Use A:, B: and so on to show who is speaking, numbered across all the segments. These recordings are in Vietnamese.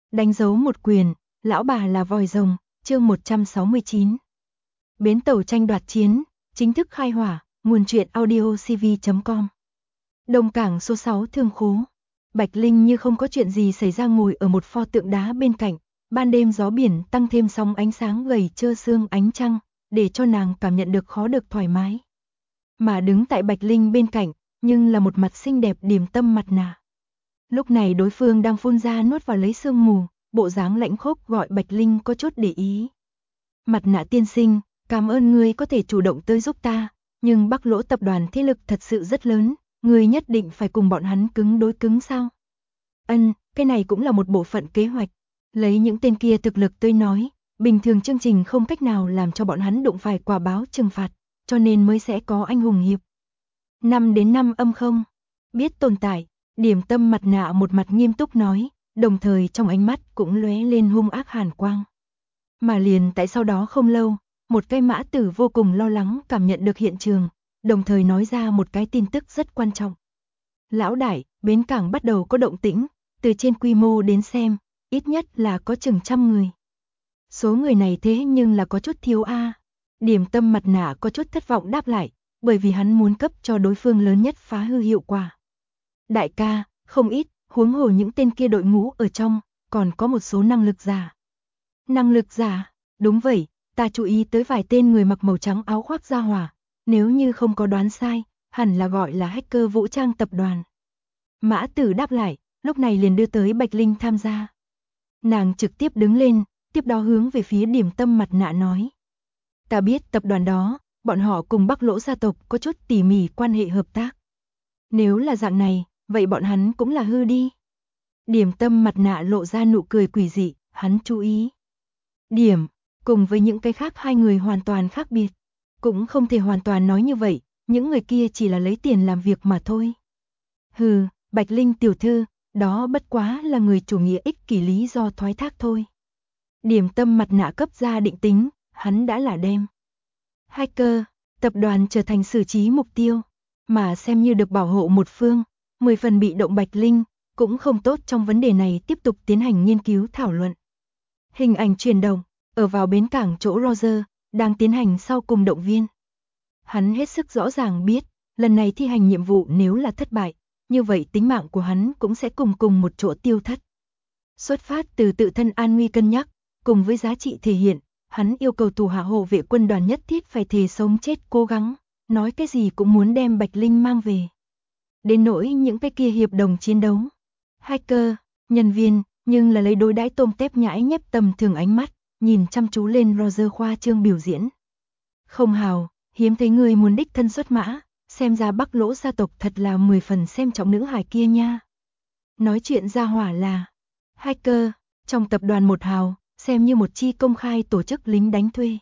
A: Đánh dấu một quyền, lão bà là vòi rồng, chương 169. Bến tàu tranh đoạt chiến, chính thức khai hỏa, nguồn truyện audio cv.com. Đông Cảng số 6 Thương Khố. Bạch Linh như không có chuyện gì xảy ra ngồi ở một pho tượng đá bên cạnh, ban đêm gió biển tăng thêm sóng ánh sáng gầy trơ xương ánh trăng, để cho nàng cảm nhận được khó được thoải mái. Mà đứng tại Bạch Linh bên cạnh, nhưng là một mặt xinh đẹp điềm tâm mặt nạ. Lúc này đối phương đang phun ra nuốt vào lấy sương mù, bộ dáng lãnh khốc gọi Bạch Linh có chút để ý. Mặt nạ tiên sinh, cảm ơn ngươi có thể chủ động tới giúp ta, nhưng Bắc Lỗ tập đoàn thế lực thật sự rất lớn, ngươi nhất định phải cùng bọn hắn cứng đối cứng sao? Cái này cũng là một bộ phận kế hoạch. Lấy những tên kia thực lực tôi nói, bình thường chương trình không cách nào làm cho bọn hắn đụng phải quả báo trừng phạt, cho nên mới sẽ có anh hùng hiệp. 5 đến 5 âm không? Biết tồn tại, Điềm tâm mặt nạ một mặt nghiêm túc nói, đồng thời trong ánh mắt cũng lóe lên hung ác hàn quang. Mà liền tại sau đó không lâu, một cái mã tử vô cùng lo lắng cảm nhận được hiện trường, đồng thời nói ra một cái tin tức rất quan trọng. Lão đại, bến cảng bắt đầu có động tĩnh, từ trên quy mô đến xem, ít nhất là có chừng 100 người. Số người này thế nhưng là có chút thiếu a. Điềm tâm mặt nạ có chút thất vọng đáp lại, bởi vì hắn muốn cấp cho đối phương lớn nhất phá hư hiệu quả. Đại ca, không ít, huống hồ những tên kia đội ngũ ở trong, còn có một số năng lực giả. Năng lực giả, đúng vậy, ta chú ý tới vài tên người mặc màu trắng áo khoác da hỏa, nếu như không có đoán sai, hẳn là gọi là hacker vũ trang tập đoàn. Mã tử đáp lại, lúc này liền đưa tới Bạch Linh tham gia. Nàng trực tiếp đứng lên, tiếp đó hướng về phía Điềm tâm mặt nạ nói. Ta biết tập đoàn đó, bọn họ cùng Bắc Lỗ gia tộc có chút tỉ mỉ quan hệ hợp tác. Nếu là dạng này, vậy bọn hắn cũng là hư đi. Điềm tâm mặt nạ lộ ra nụ cười quỷ dị, hắn chú ý. Điểm, cùng với những cái khác hai người hoàn toàn khác biệt. Cũng không thể hoàn toàn nói như vậy, những người kia chỉ là lấy tiền làm việc mà thôi. Hừ, Bạch Linh tiểu thư, đó bất quá là người chủ nghĩa ích kỷ lý do thoái thác thôi. Điềm tâm mặt nạ cấp ra định tính, hắn đã là đem hacker, tập đoàn trở thành xử trí mục tiêu, mà xem như được bảo hộ một phương, 10 phần bị động Bạch Linh, cũng không tốt trong vấn đề này tiếp tục tiến hành nghiên cứu thảo luận. Hình ảnh chuyển động, ở vào bến cảng chỗ Roger, đang tiến hành sau cùng động viên. Hắn hết sức rõ ràng biết, lần này thi hành nhiệm vụ nếu là thất bại, như vậy tính mạng của hắn cũng sẽ cùng một chỗ tiêu thất. Xuất phát từ tự thân an nguy cân nhắc, cùng với giá trị thể hiện, hắn yêu cầu thủ hạ hộ vệ quân đoàn nhất thiết phải thề sống chết cố gắng, nói cái gì cũng muốn đem Bạch Linh mang về. Đến nỗi những cái kia hiệp đồng chiến đấu, hacker, nhân viên, nhưng là lấy đối đãi tôm tép nhãi nhép tầm thường ánh mắt, nhìn chăm chú lên Roger khoa trương biểu diễn. Không hào, hiếm thấy người muốn đích thân xuất mã, xem ra Bắc Lỗ gia tộc thật là 10 phần xem trọng nữ hài kia nha. Nói chuyện ra hỏa là hacker, trong tập đoàn một hào, xem như một chi công khai tổ chức lính đánh thuê.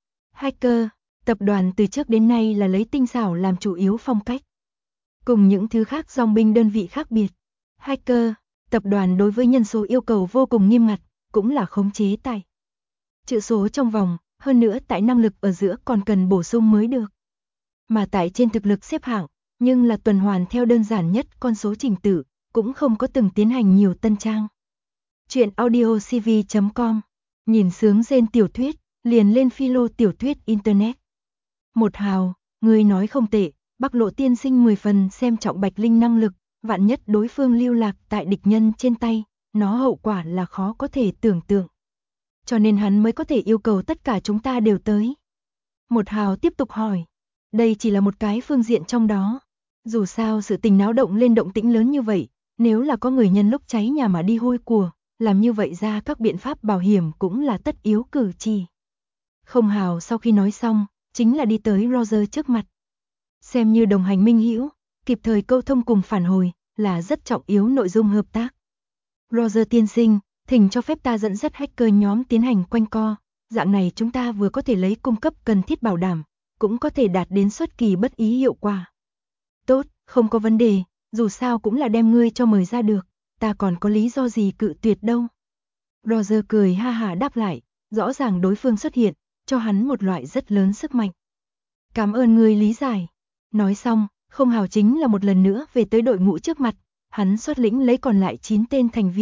A: Hacker, tập đoàn từ trước đến nay là lấy tinh xảo làm chủ yếu phong cách. Cùng những thứ khác dòng binh đơn vị khác biệt, hacker, tập đoàn đối với nhân số yêu cầu vô cùng nghiêm ngặt, cũng là khống chế tại chữ số trong vòng, hơn nữa tại năng lực ở giữa còn cần bổ sung mới được. Mà tại trên thực lực xếp hạng, nhưng là tuần hoàn theo đơn giản nhất con số trình tự, cũng không có từng tiến hành nhiều tân trang. Chuyện audio cv.com, nhìn sướng rên tiểu thuyết, liền lên philo tiểu thuyết internet. Một hào, người nói không tệ, Bắc Lộ tiên sinh 10 phần xem trọng Bạch Linh năng lực, vạn nhất đối phương lưu lạc tại địch nhân trên tay, nó hậu quả là khó có thể tưởng tượng. Cho nên hắn mới có thể yêu cầu tất cả chúng ta đều tới. Một hào tiếp tục hỏi, đây chỉ là một cái phương diện trong đó. Dù sao sự tình náo động lên động tĩnh lớn như vậy, nếu là có người nhân lúc cháy nhà mà đi hôi của, làm như vậy ra các biện pháp bảo hiểm cũng là tất yếu cử chỉ. Không hào sau khi nói xong, chính là đi tới Roger trước mặt. Xem như đồng hành minh hữu, kịp thời câu thông cùng phản hồi, là rất trọng yếu nội dung hợp tác. Roger tiên sinh, thỉnh cho phép ta dẫn dắt hacker nhóm tiến hành quanh co, dạng này chúng ta vừa có thể lấy cung cấp cần thiết bảo đảm, cũng có thể đạt đến xuất kỳ bất ý hiệu quả. Tốt, không có vấn đề, dù sao cũng là đem ngươi cho mời ra được, ta còn có lý do gì cự tuyệt đâu. Roger cười ha hả đáp lại, rõ ràng đối phương xuất hiện, cho hắn một loại rất lớn sức mạnh. Cảm ơn ngươi lý giải. Nói xong, không hào chính là một lần nữa về tới đội ngũ trước mặt, hắn xuất lĩnh lấy còn lại 9 tên thành viên,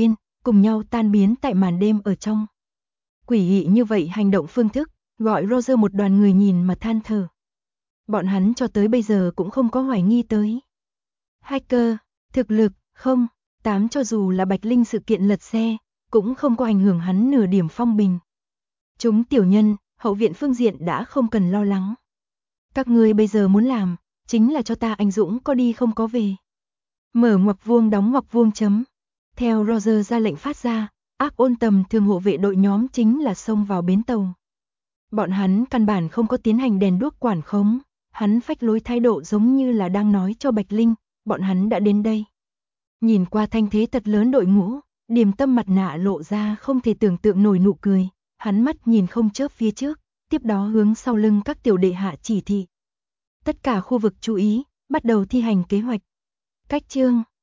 A: cùng nhau tan biến tại màn đêm ở trong. Quỷ dị như vậy hành động phương thức, gọi Roger một đoàn người nhìn mà than thở. Bọn hắn cho tới bây giờ cũng không có hoài nghi tới hacker, thực lực, không, cho dù là Bạch Linh sự kiện lật xe, cũng không có ảnh hưởng hắn nửa điểm phong bình. Chúng tiểu nhân, hậu viện phương diện đã không cần lo lắng. Các ngươi bây giờ muốn làm, chính là cho ta anh dũng có đi không có về. Mở ngoặc vuông đóng ngoặc vuông chấm. Theo Roger ra lệnh phát ra, ác ôn tầm thường hộ vệ đội nhóm chính là xông vào bến tàu. Bọn hắn căn bản không có tiến hành đèn đuốc quản khống, hắn phách lối thái độ giống như là đang nói cho Bạch Linh, bọn hắn đã đến đây. Nhìn qua thanh thế thật lớn đội ngũ, Điềm Tâm mặt nạ lộ ra không thể tưởng tượng nổi nụ cười, hắn mắt nhìn không chớp phía trước, tiếp đó hướng sau lưng các tiểu đệ hạ chỉ thị. Tất cả khu vực chú ý, bắt đầu thi hành kế hoạch. Cách chương